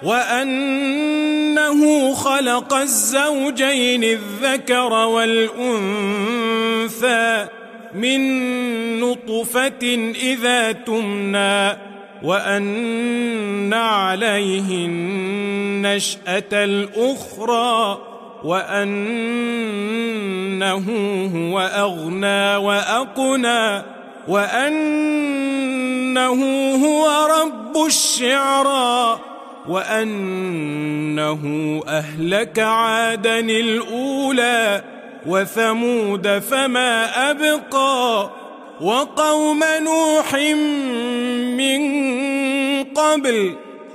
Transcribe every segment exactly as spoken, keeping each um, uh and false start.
وأنه خلق الزوجين الذكر والأنثى من نطفة إذا تمنى وأن عليه النشأة الأخرى وأنه هو أغنى وأقنى وأنه هو رب الشعرى وأنه أهلك عادا الأولى وثمود فما أبقى وقوم نوح من قبل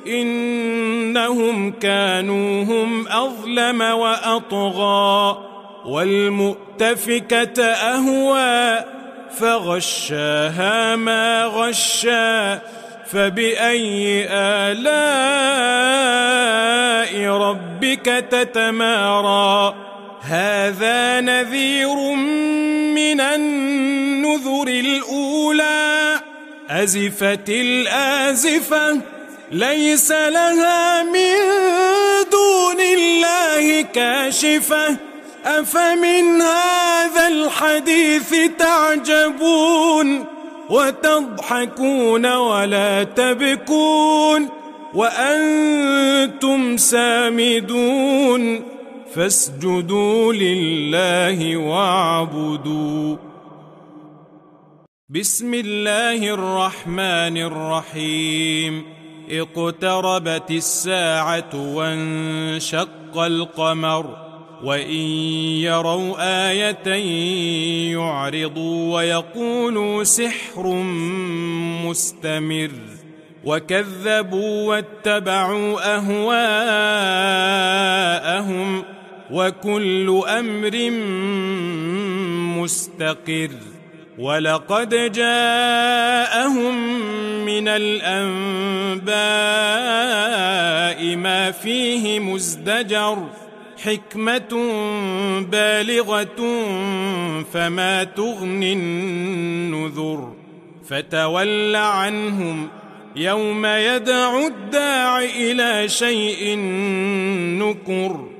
إنهم كانوا هم أظلم وأطغى والمؤتفكة أهوى فغشاها ما غشى فبأي آلاء ربك تتمارى هذا نذير من النذر الأولى أزفت الآزفة ليس لها من دون الله كاشفة أفمن هذا الحديث تعجبون وتضحكون ولا تبكون وأنتم سامدون فاسجدوا لله واعبدوا. بسم الله الرحمن الرحيم. اقتربت الساعة وانشق القمر وإن يروا آية يعرضوا ويقولوا سحر مستمر وكذبوا واتبعوا أهواءهم وكل أمر مستقر ولقد جاءهم من الأنباء ما فيه مزدجر حكمة بالغة فما تغني النذر فتول عنهم يوم يدعو الداع إلى شيء نكر